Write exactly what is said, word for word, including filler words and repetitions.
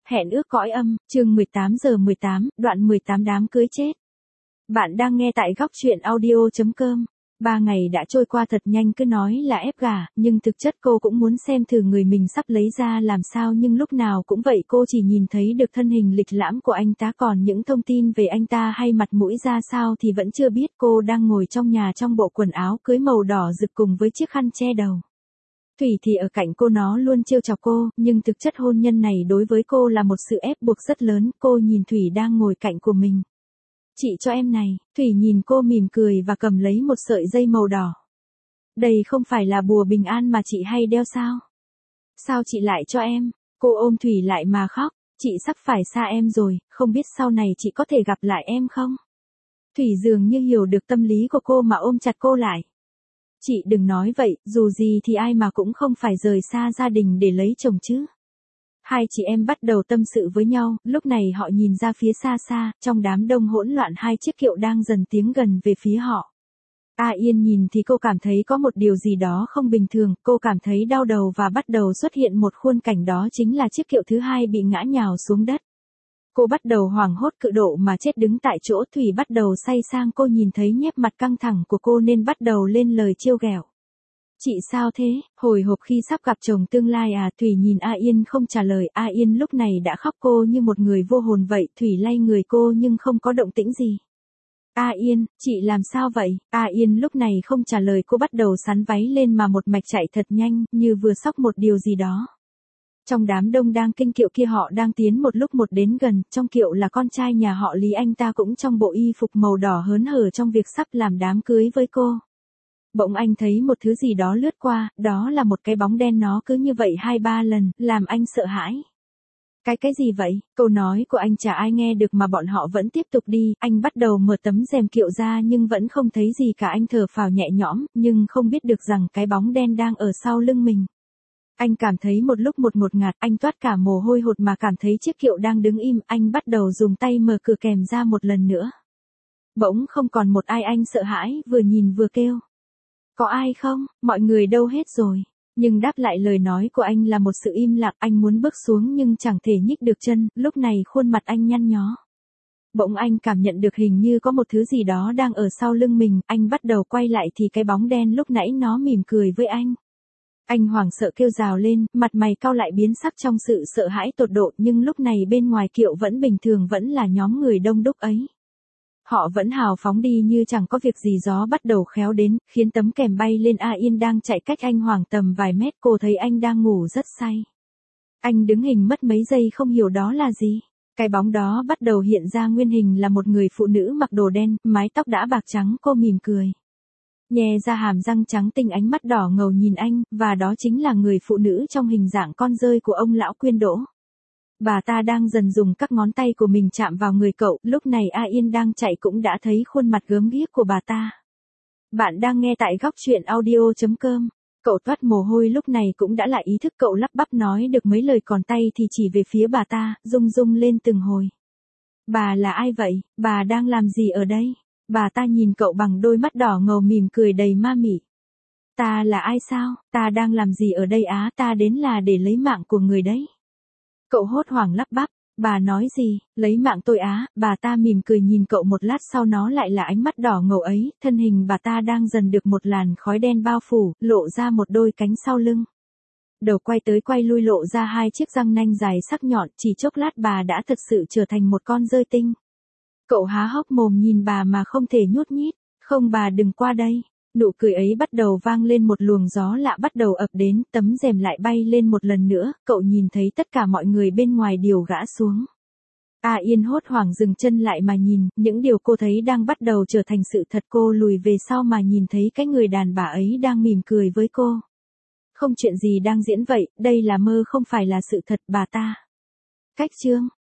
Hẹn ước cõi âm, chương mười tám giờ mười tám, đoạn mười tám đám cưới chết. Bạn đang nghe tại góc truyện audio chấm com. Ba ngày đã trôi qua thật nhanh, cứ nói là ép gả, nhưng thực chất cô cũng muốn xem thử người mình sắp lấy ra làm sao, nhưng lúc nào cũng vậy, cô chỉ nhìn thấy được thân hình lịch lãm của anh ta, còn những thông tin về anh ta hay mặt mũi ra sao thì vẫn chưa biết. Cô đang ngồi trong nhà trong bộ quần áo cưới màu đỏ rực cùng với chiếc khăn che đầu. Thủy thì ở cạnh cô, nó luôn trêu chọc cô, nhưng thực chất hôn nhân này đối với cô là một sự ép buộc rất lớn. Cô nhìn Thủy đang ngồi cạnh của mình. Chị cho em này. Thủy nhìn cô mỉm cười và cầm lấy một sợi dây màu đỏ. Đây không phải là bùa bình an mà chị hay đeo sao? Sao chị lại cho em? Cô ôm Thủy lại mà khóc. Chị sắp phải xa em rồi, không biết sau này chị có thể gặp lại em không? Thủy dường như hiểu được tâm lý của cô mà ôm chặt cô lại. Chị đừng nói vậy, dù gì thì ai mà cũng không phải rời xa gia đình để lấy chồng chứ. Hai chị em bắt đầu tâm sự với nhau, lúc này họ nhìn ra phía xa xa, trong đám đông hỗn loạn hai chiếc kiệu đang dần tiến gần về phía họ. A Yên nhìn thì cô cảm thấy có một điều gì đó không bình thường, cô cảm thấy đau đầu và bắt đầu xuất hiện một khuôn cảnh, đó chính là chiếc kiệu thứ hai bị ngã nhào xuống đất. Cô bắt đầu hoảng hốt cực độ mà chết đứng tại chỗ. Thủy bắt đầu say sang, cô nhìn thấy nét mặt căng thẳng của cô nên bắt đầu lên lời trêu ghẹo. Chị sao thế, hồi hộp khi sắp gặp chồng tương lai à? Thủy nhìn A Yên không trả lời. A Yên lúc này đã khóc, cô như một người vô hồn vậy. Thủy lay người cô nhưng không có động tĩnh gì. A Yên, chị làm sao vậy? A Yên lúc này không trả lời, cô bắt đầu xắn váy lên mà một mạch chạy thật nhanh, như vừa sóc một điều gì đó. Trong đám đông đang kinh kiệu kia, họ đang tiến một lúc một đến gần, trong kiệu là con trai nhà họ Lý, anh ta cũng trong bộ y phục màu đỏ hớn hở trong việc sắp làm đám cưới với cô. Bỗng anh thấy một thứ gì đó lướt qua, đó là một cái bóng đen, nó cứ như vậy hai ba lần, làm anh sợ hãi. Cái cái gì vậy? Câu nói của anh chả ai nghe được mà bọn họ vẫn tiếp tục đi. Anh bắt đầu mở tấm rèm kiệu ra nhưng vẫn không thấy gì cả. Anh thở phào nhẹ nhõm, nhưng không biết được rằng cái bóng đen đang ở sau lưng mình. Anh cảm thấy một lúc một ngột ngạt, anh toát cả mồ hôi hột mà cảm thấy chiếc kiệu đang đứng im. Anh bắt đầu dùng tay mở cửa kèm ra một lần nữa. Bỗng không còn một ai, anh sợ hãi, vừa nhìn vừa kêu. Có ai không? Mọi người đâu hết rồi? Nhưng đáp lại lời nói của anh là một sự im lặng. Anh muốn bước xuống nhưng chẳng thể nhích được chân, lúc này khuôn mặt anh nhăn nhó. Bỗng anh cảm nhận được hình như có một thứ gì đó đang ở sau lưng mình. Anh bắt đầu quay lại thì cái bóng đen lúc nãy nó mỉm cười với anh. Anh hoảng sợ kêu rào lên, mặt mày cau lại biến sắc trong sự sợ hãi tột độ, nhưng lúc này bên ngoài kiệu vẫn bình thường, vẫn là nhóm người đông đúc ấy. Họ vẫn hào phóng đi như chẳng có việc gì. Gió bắt đầu khéo đến, khiến tấm kèm bay lên. A Yên đang chạy cách anh khoảng tầm vài mét, cô thấy anh đang ngủ rất say. Anh đứng hình mất mấy giây không hiểu đó là gì. Cái bóng đó bắt đầu hiện ra nguyên hình là một người phụ nữ mặc đồ đen, mái tóc đã bạc trắng, cô mỉm cười. Nhè ra hàm răng trắng tinh, ánh mắt đỏ ngầu nhìn anh, và đó chính là người phụ nữ trong hình dạng con dơi của ông lão Quyên Đỗ. Bà ta đang dần dùng các ngón tay của mình chạm vào người cậu, lúc này A Yên đang chạy cũng đã thấy khuôn mặt gớm ghiếc của bà ta. Bạn đang nghe tại góc truyện audio chấm com. Cậu toát mồ hôi lúc này cũng đã lại ý thức, cậu lắp bắp nói được mấy lời còn tay thì chỉ về phía bà ta, rung rung lên từng hồi. Bà là ai vậy? Bà đang làm gì ở đây? Bà ta nhìn cậu bằng đôi mắt đỏ ngầu mỉm cười đầy ma mị. Ta là ai sao? Ta đang làm gì ở đây á? Ta đến là để lấy mạng của người đấy. Cậu hốt hoảng lắp bắp. Bà nói gì? Lấy mạng tôi á? Bà ta mỉm cười nhìn cậu một lát sau, nó lại là ánh mắt đỏ ngầu ấy. Thân hình bà ta đang dần được một làn khói đen bao phủ, lộ ra một đôi cánh sau lưng. Đầu quay tới quay lui lộ ra hai chiếc răng nanh dài sắc nhọn, chỉ chốc lát bà đã thật sự trở thành một con dơi tinh. Cậu há hốc mồm nhìn bà mà không thể nhút nhít. Không, bà đừng qua đây. Nụ cười ấy bắt đầu vang lên, một luồng gió lạ bắt đầu ập đến, tấm rèm lại bay lên một lần nữa, cậu nhìn thấy tất cả mọi người bên ngoài đều gã xuống. A Yên hốt hoảng dừng chân lại mà nhìn, những điều cô thấy đang bắt đầu trở thành sự thật. Cô lùi về sau mà nhìn thấy cái người đàn bà ấy đang mỉm cười với cô. Không chuyện gì đang diễn vậy, đây là mơ không phải là sự thật. Bà ta. Cách chương.